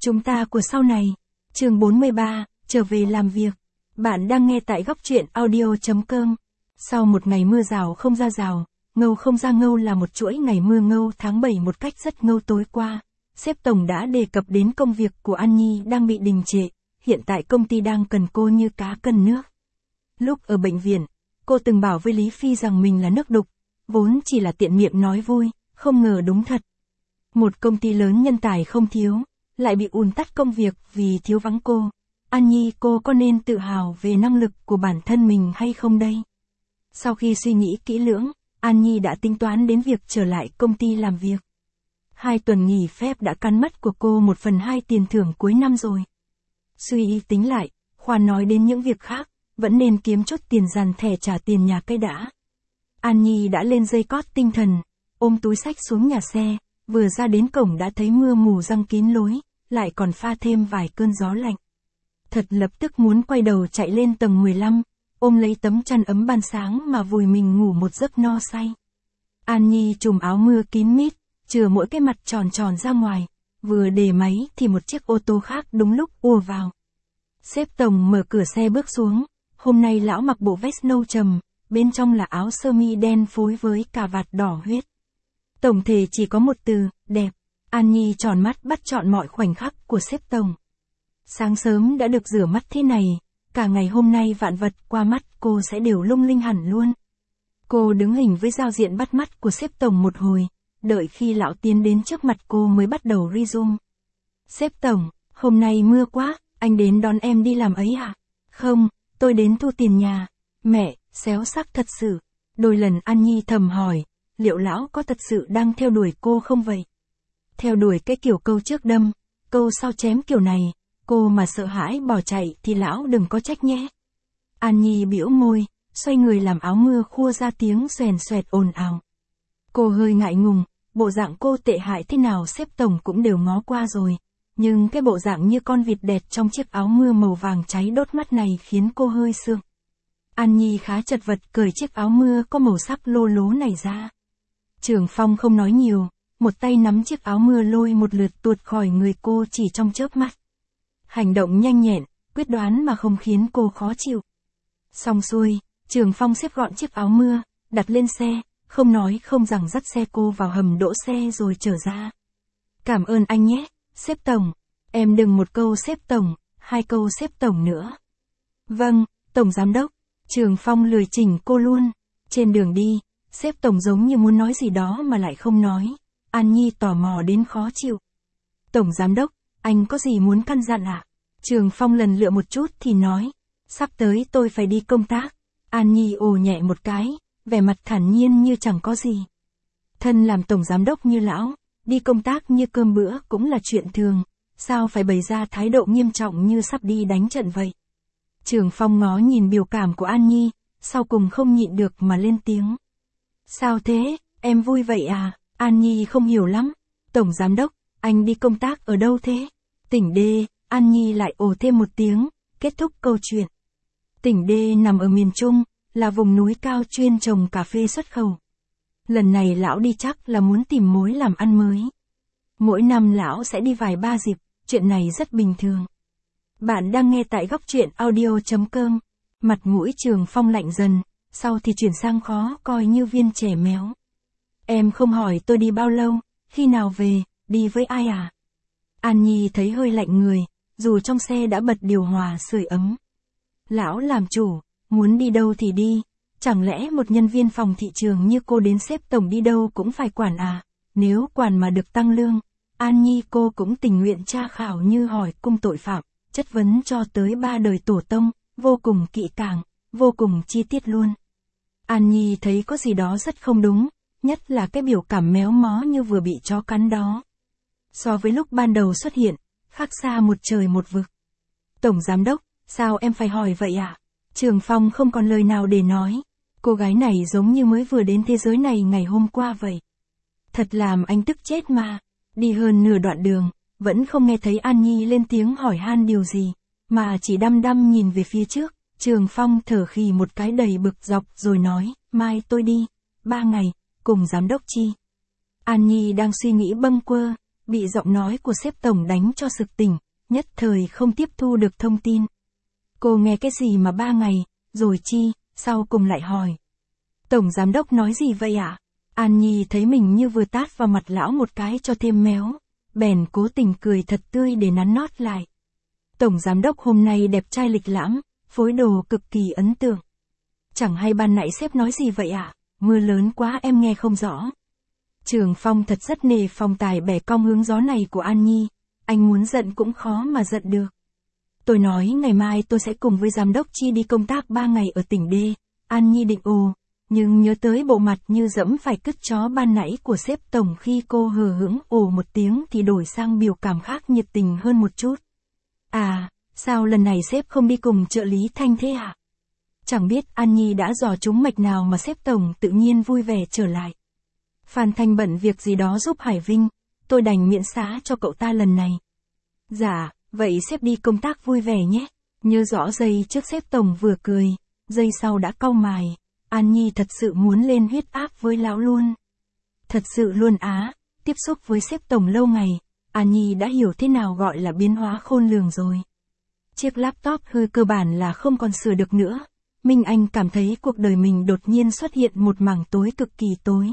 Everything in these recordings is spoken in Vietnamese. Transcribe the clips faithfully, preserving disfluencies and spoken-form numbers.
Chúng ta của sau này. Chương bốn mươi ba, trở về làm việc. Bạn đang nghe tại góc truyện audio chấm com. Sau một ngày mưa rào không ra rào, ngâu không ra ngâu là một chuỗi ngày mưa ngâu tháng bảy một cách rất ngâu tối qua. Sếp tổng đã đề cập đến công việc của An Nhi đang bị đình trệ, hiện tại công ty đang cần cô như cá cần nước. Lúc ở bệnh viện, cô từng bảo với Lý Phi rằng mình là nước đục, vốn chỉ là tiện miệng nói vui, không ngờ đúng thật. Một công ty lớn nhân tài không thiếu, lại bị ùn tắc công việc vì thiếu vắng cô. An Nhi, cô có nên tự hào về năng lực của bản thân mình hay không đây? Sau khi suy nghĩ kỹ lưỡng, An Nhi đã tính toán đến việc trở lại công ty làm việc. Hai tuần nghỉ phép đã cắn mất của cô một phần hai tiền thưởng cuối năm rồi. Suy ý tính lại, khoan nói đến những việc khác, vẫn nên kiếm chút tiền dàn thẻ trả tiền nhà cái đã. An Nhi đã lên dây cót tinh thần, ôm túi xách xuống nhà xe, vừa ra đến cổng đã thấy mưa mù giăng kín lối, lại còn pha thêm vài cơn gió lạnh. Thật lập tức muốn quay đầu chạy lên tầng mười lăm, ôm lấy tấm chăn ấm ban sáng mà vùi mình ngủ một giấc no say. An Nhi trùm áo mưa kín mít, chừa mỗi cái mặt tròn tròn ra ngoài, vừa để máy thì một chiếc ô tô khác đúng lúc ùa vào. Sếp tổng mở cửa xe bước xuống, hôm nay lão mặc bộ vest nâu trầm, bên trong là áo sơ mi đen phối với cà vạt đỏ huyết. Tổng thể chỉ có một từ, đẹp. An Nhi tròn mắt bắt trọn mọi khoảnh khắc của sếp tổng. Sáng sớm đã được rửa mắt thế này, cả ngày hôm nay vạn vật qua mắt cô sẽ đều lung linh hẳn luôn. Cô đứng hình với giao diện bắt mắt của sếp tổng một hồi, đợi khi lão tiến đến trước mặt cô mới bắt đầu resume. Sếp tổng, hôm nay mưa quá, anh đến đón em đi làm ấy à? Không, tôi đến thu tiền nhà. Mẹ, xéo sắc thật sự. Đôi lần An Nhi thầm hỏi, liệu lão có thật sự đang theo đuổi cô không vậy? Theo đuổi cái kiểu câu trước đâm, câu sau chém kiểu này, cô mà sợ hãi bỏ chạy thì lão đừng có trách nhé. An Nhi bĩu môi, xoay người làm áo mưa khua ra tiếng xoèn xoẹt ồn ào. Cô hơi ngại ngùng, bộ dạng cô tệ hại thế nào sếp tổng cũng đều ngó qua rồi, nhưng cái bộ dạng như con vịt đẹt trong chiếc áo mưa màu vàng cháy đốt mắt này khiến cô hơi sượng. An Nhi khá chật vật cởi chiếc áo mưa có màu sắc lô lố này ra. Trường Phong không nói nhiều, một tay nắm chiếc áo mưa lôi một lượt tuột khỏi người cô chỉ trong chớp mắt. Hành động nhanh nhẹn, quyết đoán mà không khiến cô khó chịu. Xong xuôi, Trường Phong xếp gọn chiếc áo mưa, đặt lên xe, không nói không rằng dắt xe cô vào hầm đỗ xe rồi trở ra. Cảm ơn anh nhé, sếp tổng. Em đừng một câu sếp tổng, hai câu sếp tổng nữa. Vâng, tổng giám đốc. Trường Phong lười chỉnh cô luôn. Trên đường đi, sếp tổng giống như muốn nói gì đó mà lại không nói. An Nhi tò mò đến khó chịu. Tổng giám đốc, anh có gì muốn căn dặn ạ? À? Trường Phong lần lựa một chút thì nói. Sắp tới tôi phải đi công tác. An Nhi ồ nhẹ một cái, vẻ mặt thản nhiên như chẳng có gì. Thân làm tổng giám đốc như lão, đi công tác như cơm bữa cũng là chuyện thường. Sao phải bày ra thái độ nghiêm trọng như sắp đi đánh trận vậy? Trường Phong ngó nhìn biểu cảm của An Nhi, sau cùng không nhịn được mà lên tiếng. Sao thế, em vui vậy à? An Nhi không hiểu lắm. Tổng giám đốc, anh đi công tác ở đâu thế? Tỉnh D, An Nhi lại ồ thêm một tiếng, kết thúc câu chuyện. Tỉnh D nằm ở miền Trung, là vùng núi cao chuyên trồng cà phê xuất khẩu. Lần này lão đi chắc là muốn tìm mối làm ăn mới. Mỗi năm lão sẽ đi vài ba dịp, chuyện này rất bình thường. Bạn đang nghe tại góc truyện audio chấm com. Mặt mũi Trường Phong lạnh dần, sau thì chuyển sang khó coi như viên trẻ méo. Em không hỏi tôi đi bao lâu, khi nào về, đi với ai à? An Nhi thấy hơi lạnh người, dù trong xe đã bật điều hòa sưởi ấm. Lão làm chủ, muốn đi đâu thì đi, chẳng lẽ một nhân viên phòng thị trường như cô đến sếp tổng đi đâu cũng phải quản à? Nếu quản mà được tăng lương, An Nhi cô cũng tình nguyện tra khảo như hỏi cung tội phạm, chất vấn cho tới ba đời tổ tông, vô cùng kỹ càng, vô cùng chi tiết luôn. An Nhi thấy có gì đó rất không đúng, nhất là cái biểu cảm méo mó như vừa bị chó cắn đó. So với lúc ban đầu xuất hiện, khác xa một trời một vực. Tổng giám đốc, sao em phải hỏi vậy ạ? À? Trường Phong không còn lời nào để nói. Cô gái này giống như mới vừa đến thế giới này ngày hôm qua vậy. Thật làm anh tức chết mà. Đi hơn nửa đoạn đường, vẫn không nghe thấy An Nhi lên tiếng hỏi han điều gì, mà chỉ đăm đăm nhìn về phía trước. Trường Phong thở khì một cái đầy bực dọc rồi nói, mai tôi đi, ba ngày, cùng giám đốc Chi. An Nhi đang suy nghĩ bâng quơ, bị giọng nói của sếp tổng đánh cho sực tỉnh, nhất thời không tiếp thu được thông tin. Cô nghe cái gì mà ba ngày, rồi chi, sau cùng lại hỏi. Tổng giám đốc nói gì vậy ạ? À? An Nhi thấy mình như vừa tát vào mặt lão một cái cho thêm méo, bèn cố tình cười thật tươi để nắn nót lại. Tổng giám đốc hôm nay đẹp trai lịch lãm, phối đồ cực kỳ ấn tượng. Chẳng hay ban nãy sếp nói gì vậy ạ? À? Mưa lớn quá em nghe không rõ. Trường Phong thật rất nề phong tài bẻ cong hướng gió này của An Nhi, anh muốn giận cũng khó mà giận được. Tôi nói ngày mai tôi sẽ cùng với giám đốc Chi đi công tác ba ngày ở tỉnh D, An Nhi định ồ, nhưng nhớ tới bộ mặt như dẫm phải cứt chó ban nãy của sếp tổng khi cô hờ hững ồ một tiếng thì đổi sang biểu cảm khác nhiệt tình hơn một chút. À, sao lần này sếp không đi cùng trợ lý Thanh thế hả? Chẳng biết An Nhi đã dò trúng mạch nào mà sếp tổng tự nhiên vui vẻ trở lại. Phan Thanh bận việc gì đó giúp Hải Vinh, tôi đành miễn xá cho cậu ta lần này. Dạ, vậy sếp đi công tác vui vẻ nhé. Nhớ rõ giây trước sếp tổng vừa cười, giây sau đã cau mày. An Nhi thật sự muốn lên huyết áp với lão luôn. Thật sự luôn á, tiếp xúc với sếp tổng lâu ngày, An Nhi đã hiểu thế nào gọi là biến hóa khôn lường rồi. Chiếc laptop hư cơ bản là không còn sửa được nữa. Minh Anh cảm thấy cuộc đời mình đột nhiên xuất hiện một mảng tối cực kỳ tối.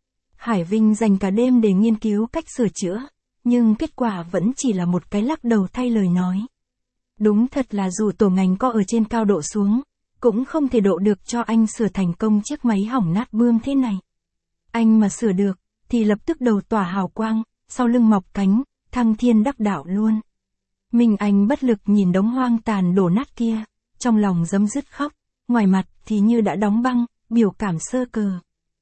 Hải Vinh dành cả đêm để nghiên cứu cách sửa chữa, nhưng kết quả vẫn chỉ là một cái lắc đầu thay lời nói. Đúng thật là dù tổ ngành có ở trên cao độ xuống, cũng không thể độ được cho anh sửa thành công chiếc máy hỏng nát bươm thế này. Anh mà sửa được, thì lập tức đầu tỏa hào quang, sau lưng mọc cánh, thăng thiên đắc đạo luôn. Minh Anh bất lực nhìn đống hoang tàn đổ nát kia, trong lòng rấm rứt khóc, ngoài mặt thì như đã đóng băng, biểu cảm sơ cờ.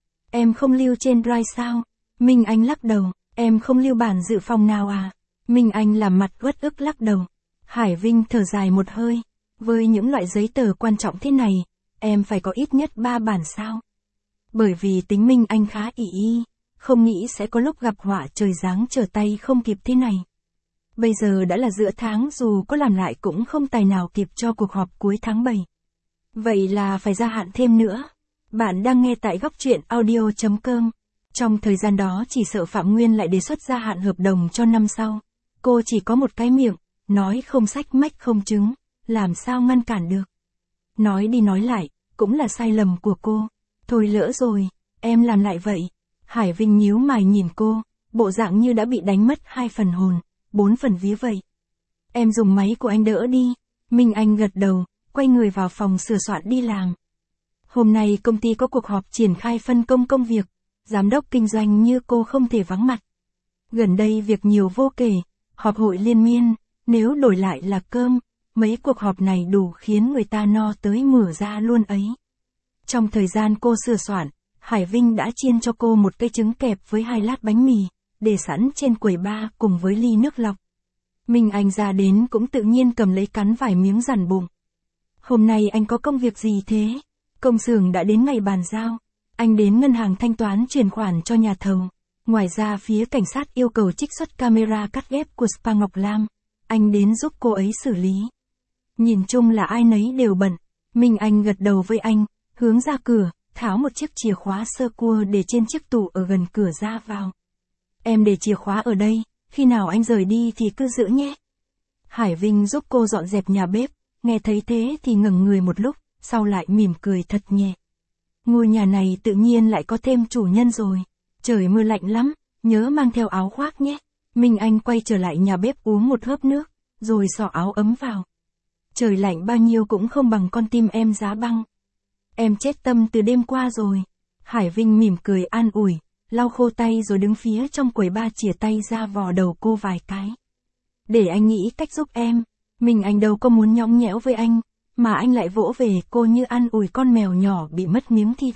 Em không lưu trên drive sao? Minh Anh lắc đầu, em không lưu bản dự phòng nào à? Minh Anh làm mặt uất ức lắc đầu. Hải Vinh thở dài một hơi, với những loại giấy tờ quan trọng thế này, em phải có ít nhất ba bản sao? Bởi vì tính Minh Anh khá ỷ y, không nghĩ sẽ có lúc gặp họa trời giáng trở tay không kịp thế này. Bây giờ đã là giữa tháng dù có làm lại cũng không tài nào kịp cho cuộc họp cuối tháng bảy. Vậy là phải gia hạn thêm nữa. Bạn đang nghe tại góc truyện audio chấm com. Trong thời gian đó chỉ sợ Phạm Nguyên lại đề xuất gia hạn hợp đồng cho năm sau. Cô chỉ có một cái miệng, nói không sách mách không chứng, làm sao ngăn cản được. Nói đi nói lại, cũng là sai lầm của cô. Thôi lỡ rồi, em làm lại vậy. Hải Vinh nhíu mày nhìn cô, bộ dạng như đã bị đánh mất hai phần hồn, bốn phần vía vậy. Em dùng máy của anh đỡ đi. Minh Anh gật đầu, quay người vào phòng sửa soạn đi làm. Hôm nay công ty có cuộc họp triển khai phân công công việc, giám đốc kinh doanh như cô không thể vắng mặt. Gần đây việc nhiều vô kể, họp hội liên miên, nếu đổi lại là cơm, mấy cuộc họp này đủ khiến người ta no tới mửa ra luôn ấy. Trong thời gian cô sửa soạn, Hải Vinh đã chiên cho cô một cây trứng kẹp với hai lát bánh mì, để sẵn trên quầy bar cùng với ly nước lọc. Minh Anh ra đến cũng tự nhiên cầm lấy cắn vài miếng dằn bụng. Hôm nay anh có công việc gì thế? Công xưởng đã đến ngày bàn giao. Anh đến ngân hàng thanh toán chuyển khoản cho nhà thầu. Ngoài ra phía cảnh sát yêu cầu trích xuất camera cắt ghép của Spa Ngọc Lam. Anh đến giúp cô ấy xử lý. Nhìn chung là ai nấy đều bận. Minh Anh gật đầu với anh, hướng ra cửa, tháo một chiếc chìa khóa sơ cua để trên chiếc tủ ở gần cửa ra vào. Em để chìa khóa ở đây, khi nào anh rời đi thì cứ giữ nhé. Hải Vinh giúp cô dọn dẹp nhà bếp, nghe thấy thế thì ngẩng người một lúc, sau lại mỉm cười thật nhẹ. Ngôi nhà này tự nhiên lại có thêm chủ nhân rồi. Trời mưa lạnh lắm, nhớ mang theo áo khoác nhé. Minh Anh quay trở lại nhà bếp uống một hớp nước, rồi xỏ áo ấm vào. Trời lạnh bao nhiêu cũng không bằng con tim em giá băng. Em chết tâm từ đêm qua rồi. Hải Vinh mỉm cười an ủi, lau khô tay rồi đứng phía trong quầy ba chìa tay ra vò đầu cô vài cái. Để anh nghĩ cách giúp em. Mình anh đâu có muốn nhõng nhẽo với anh, mà anh lại vỗ về cô như an ủi con mèo nhỏ bị mất miếng thịt.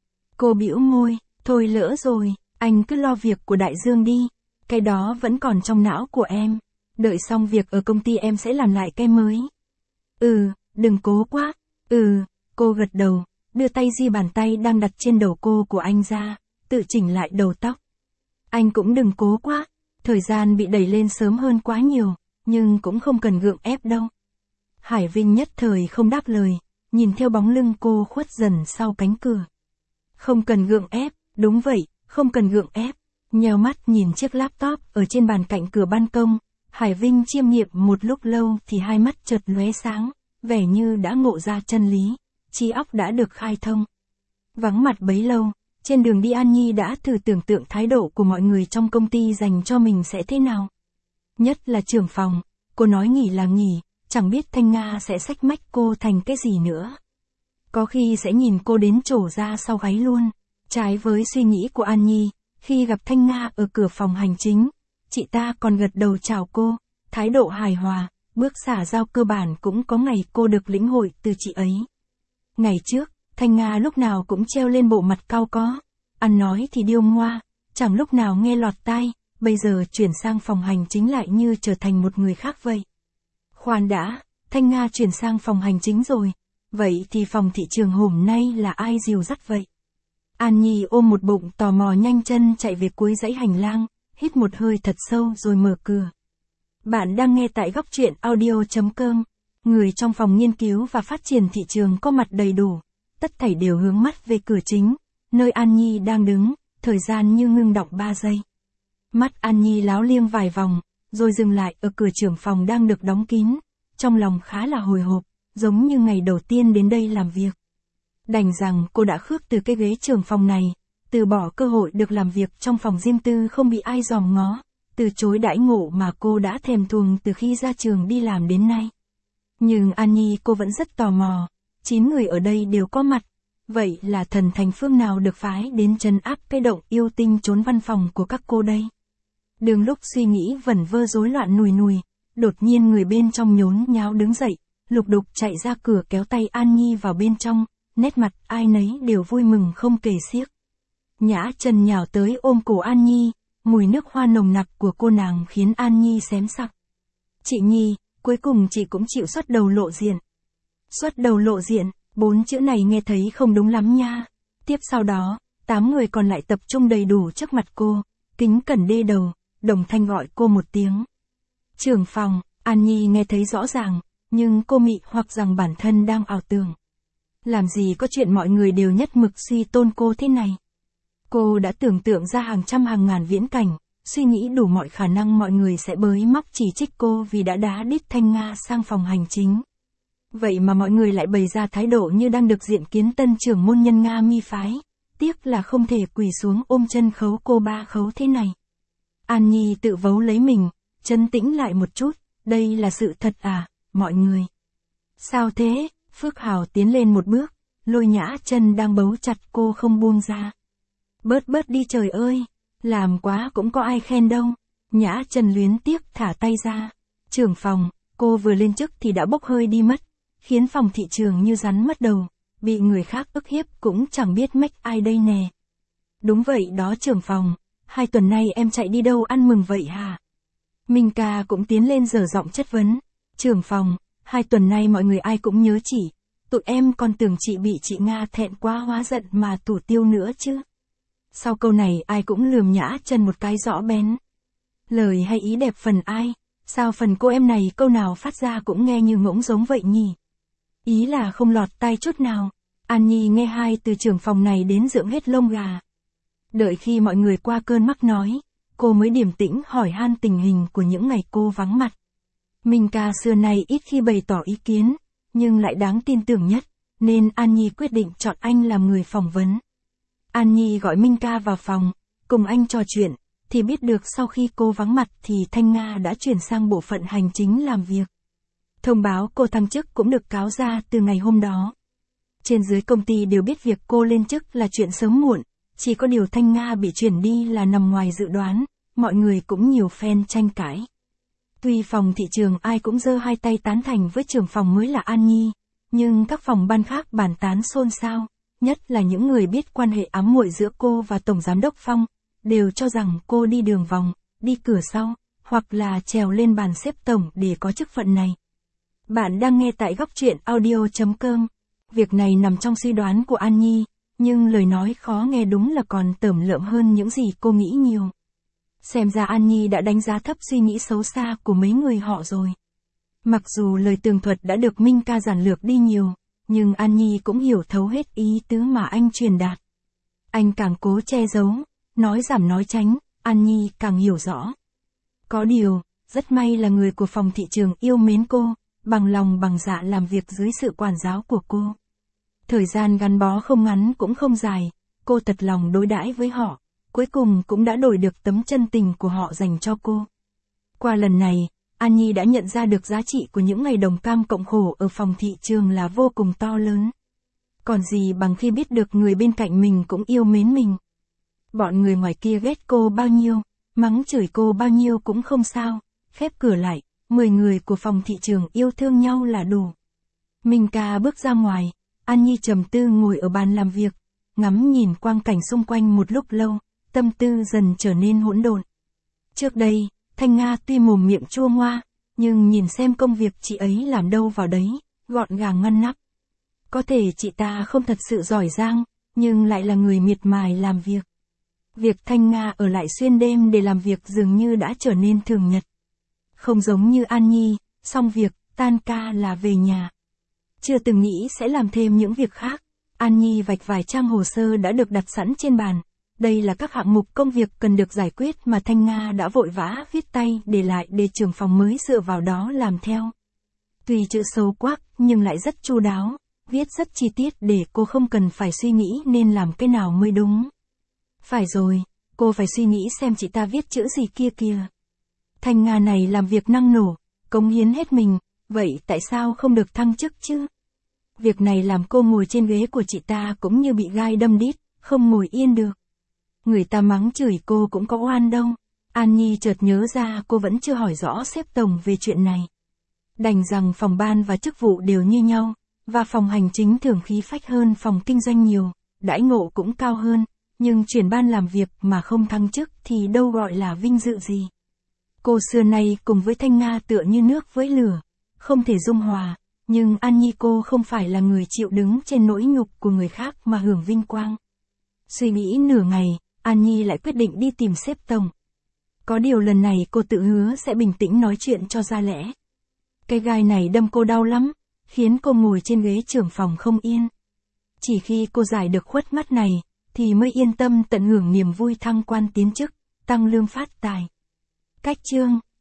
Cô bĩu môi, thôi lỡ rồi, anh cứ lo việc của đại dương đi, cái đó vẫn còn trong não của em, đợi xong việc ở công ty em sẽ làm lại cái mới. Ừ, đừng cố quá, ừ, cô gật đầu, đưa tay di bàn tay đang đặt trên đầu cô của anh ra, tự chỉnh lại đầu tóc. Anh cũng đừng cố quá, thời gian bị đẩy lên sớm hơn quá nhiều, nhưng cũng không cần gượng ép đâu. Hải Vinh nhất thời không đáp lời, nhìn theo bóng lưng cô khuất dần sau cánh cửa. Không cần gượng ép, đúng vậy, không cần gượng ép. Nheo mắt nhìn chiếc laptop ở trên bàn cạnh cửa ban công, Hải Vinh chiêm nghiệm một lúc lâu thì hai mắt chợt lóe sáng, vẻ như đã ngộ ra chân lý, trí óc đã được khai thông. Vắng mặt bấy lâu, trên đường đi An Nhi đã thử tưởng tượng thái độ của mọi người trong công ty dành cho mình sẽ thế nào. Nhất là trưởng phòng, cô nói nghỉ là nghỉ, chẳng biết Thanh Nga sẽ xách mách cô thành cái gì nữa. Có khi sẽ nhìn cô đến trổ ra sau gáy luôn. Trái với suy nghĩ của An Nhi, khi gặp Thanh Nga ở cửa phòng hành chính, chị ta còn gật đầu chào cô, thái độ hài hòa, bước xả giao cơ bản cũng có ngày cô được lĩnh hội từ chị ấy. Ngày trước, Thanh Nga lúc nào cũng treo lên bộ mặt cau có, ăn nói thì điêu ngoa, chẳng lúc nào nghe lọt tai, bây giờ chuyển sang phòng hành chính lại như trở thành một người khác vậy. Khoan đã, Thanh Nga chuyển sang phòng hành chính rồi, vậy thì phòng thị trường hôm nay là ai dìu dắt vậy? An Nhi ôm một bụng tò mò nhanh chân chạy về cuối dãy hành lang, hít một hơi thật sâu rồi mở cửa. Bạn đang nghe tại góc truyện audio chấm com. Người trong phòng nghiên cứu và phát triển thị trường có mặt đầy đủ, tất thảy đều hướng mắt về cửa chính, nơi An Nhi đang đứng, thời gian như ngưng đọng ba giây. Mắt An Nhi láo liêng vài vòng, rồi dừng lại ở cửa trưởng phòng đang được đóng kín, trong lòng khá là hồi hộp, giống như ngày đầu tiên đến đây làm việc. Đành rằng cô đã khước từ cái ghế trưởng phòng này, từ bỏ cơ hội được làm việc trong phòng riêng tư không bị ai dòm ngó, từ chối đãi ngộ mà cô đã thèm thuồng từ khi ra trường đi làm đến nay. Nhưng An Nhi cô vẫn rất tò mò, chín người ở đây đều có mặt, vậy là thần thành phương nào được phái đến trấn áp cái động yêu tinh trốn văn phòng của các cô đây? Đường lúc suy nghĩ vẩn vơ rối loạn nùi nùi, đột nhiên người bên trong nhốn nháo đứng dậy, lục đục chạy ra cửa kéo tay An Nhi vào bên trong, nét mặt ai nấy đều vui mừng không kể xiết. Nhã Trần nhào tới ôm cổ An Nhi, mùi nước hoa nồng nặc của cô nàng khiến An Nhi xém sặc. Chị Nhi, cuối cùng chị cũng chịu xuất đầu lộ diện. Xuất đầu lộ diện, bốn chữ này nghe thấy không đúng lắm nha. Tiếp sau đó, tám người còn lại tập trung đầy đủ trước mặt cô, kính cẩn đê đầu, đồng thanh gọi cô một tiếng. Trưởng phòng, An Nhi nghe thấy rõ ràng, nhưng cô mị hoặc rằng bản thân đang ảo tưởng. Làm gì có chuyện mọi người đều nhất mực suy tôn cô thế này. Cô đã tưởng tượng ra hàng trăm hàng ngàn viễn cảnh, suy nghĩ đủ mọi khả năng mọi người sẽ bới móc chỉ trích cô vì đã đá đít Thanh Nga sang phòng hành chính. Vậy mà mọi người lại bày ra thái độ như đang được diện kiến tân trưởng môn nhân Nga mi phái, tiếc là không thể quỳ xuống ôm chân khấu cô ba khấu thế này. An Nhi tự vấu lấy mình, trấn tĩnh lại một chút, đây là sự thật à, mọi người. Sao thế? Phước Hào tiến lên một bước, lôi Nhã Trần đang bấu chặt cô không buông ra. Bớt bớt đi trời ơi, làm quá cũng có ai khen đâu. Nhã Trần luyến tiếc thả tay ra. Trưởng phòng, cô vừa lên chức thì đã bốc hơi đi mất, khiến phòng thị trường như rắn mất đầu, bị người khác ức hiếp cũng chẳng biết mách ai đây nè. Đúng vậy đó trưởng phòng, hai tuần nay em chạy đi đâu ăn mừng vậy hả? Minh Ca cũng tiến lên dở giọng chất vấn. Trưởng phòng, hai tuần nay mọi người ai cũng nhớ chỉ, tụi em còn tưởng chị bị chị Nga thẹn quá hóa giận mà tủ tiêu nữa chứ. Sau câu này ai cũng lườm Nhã Trần một cái rõ bén. Lời hay ý đẹp phần ai, sao phần cô em này câu nào phát ra cũng nghe như ngỗng giống vậy nhỉ? Ý là không lọt tai chút nào. An Nhi nghe hai từ trưởng phòng này đến dựng hết lông gà. Đợi khi mọi người qua cơn mắc nói, cô mới điềm tĩnh hỏi han tình hình của những ngày cô vắng mặt. Minh Ca xưa này ít khi bày tỏ ý kiến, nhưng lại đáng tin tưởng nhất, nên An Nhi quyết định chọn anh làm người phỏng vấn. An Nhi gọi Minh Ca vào phòng, cùng anh trò chuyện, thì biết được sau khi cô vắng mặt thì Thanh Nga đã chuyển sang bộ phận hành chính làm việc. Thông báo cô thăng chức cũng được cáo ra từ ngày hôm đó. Trên dưới công ty đều biết việc cô lên chức là chuyện sớm muộn, chỉ có điều Thanh Nga bị chuyển đi là nằm ngoài dự đoán, mọi người cũng nhiều phen tranh cãi. Tuy phòng thị trường ai cũng giơ hai tay tán thành với trưởng phòng mới là An Nhi, nhưng các phòng ban khác bàn tán xôn xao, nhất là những người biết quan hệ ám muội giữa cô và Tổng Giám đốc Phong, đều cho rằng cô đi đường vòng, đi cửa sau, hoặc là trèo lên bàn xếp tổng để có chức phận này. Bạn đang nghe tại góc truyện audio chấm com. Việc này nằm trong suy đoán của An Nhi, nhưng lời nói khó nghe đúng là còn tởm lợm hơn những gì cô nghĩ nhiều. Xem ra An Nhi đã đánh giá thấp suy nghĩ xấu xa của mấy người họ rồi. Mặc dù lời tường thuật đã được Minh Ca giản lược đi nhiều, nhưng An Nhi cũng hiểu thấu hết ý tứ mà anh truyền đạt. Anh càng cố che giấu, nói giảm nói tránh, An Nhi càng hiểu rõ. Có điều, rất may là người của phòng thị trường yêu mến cô, bằng lòng bằng dạ làm việc dưới sự quản giáo của cô. Thời gian gắn bó không ngắn cũng không dài, cô thật lòng đối đãi với họ, cuối cùng cũng đã đổi được tấm chân tình của họ dành cho cô. Qua lần này, An Nhi đã nhận ra được giá trị của những ngày đồng cam cộng khổ ở phòng thị trường là vô cùng to lớn. Còn gì bằng khi biết được người bên cạnh mình cũng yêu mến mình. Bọn người ngoài kia ghét cô bao nhiêu, mắng chửi cô bao nhiêu cũng không sao, khép cửa lại, mười người của phòng thị trường yêu thương nhau là đủ. Minh Ca bước ra ngoài, An Nhi trầm tư ngồi ở bàn làm việc, ngắm nhìn quang cảnh xung quanh một lúc lâu, tâm tư dần trở nên hỗn độn. Trước đây, Thanh Nga tuy mồm miệng chua ngoa, nhưng nhìn xem công việc chị ấy làm đâu vào đấy, gọn gàng ngăn nắp. Có thể chị ta không thật sự giỏi giang, nhưng lại là người miệt mài làm việc. Việc Thanh Nga ở lại xuyên đêm để làm việc dường như đã trở nên thường nhật. Không giống như An Nhi, xong việc, tan ca là về nhà. Chưa từng nghĩ sẽ làm thêm những việc khác, An Nhi vạch vài trang hồ sơ đã được đặt sẵn trên bàn. Đây là các hạng mục công việc cần được giải quyết mà Thanh Nga đã vội vã viết tay để lại để trưởng phòng mới dựa vào đó làm theo. Tuy chữ xấu quắc nhưng lại rất chu đáo, viết rất chi tiết để cô không cần phải suy nghĩ nên làm cái nào mới đúng. Phải rồi, cô phải suy nghĩ xem chị ta viết chữ gì kia kìa. Thanh Nga này làm việc năng nổ, cống hiến hết mình, vậy tại sao không được thăng chức chứ? Việc này làm cô ngồi trên ghế của chị ta cũng như bị gai đâm đít, không ngồi yên được. Người ta mắng chửi cô cũng có oan đâu. An Nhi chợt nhớ ra cô vẫn chưa hỏi rõ sếp tổng về chuyện này. Đành rằng phòng ban và chức vụ đều như nhau, và phòng hành chính thường khí phách hơn phòng kinh doanh nhiều, đãi ngộ cũng cao hơn, nhưng chuyển ban làm việc mà không thăng chức thì đâu gọi là vinh dự gì. Cô xưa nay cùng với Thanh Nga tựa như nước với lửa, không thể dung hòa, nhưng An Nhi cô không phải là người chịu đứng trên nỗi nhục của người khác mà hưởng vinh quang. Suy nghĩ nửa ngày, An Nhi lại quyết định đi tìm sếp tổng. Có điều lần này cô tự hứa sẽ bình tĩnh nói chuyện cho ra lẽ. Cái gai này đâm cô đau lắm, khiến cô ngồi trên ghế trưởng phòng không yên. Chỉ khi cô giải được khuất mắt này, thì mới yên tâm tận hưởng niềm vui thăng quan tiến chức, tăng lương phát tài. Cách chương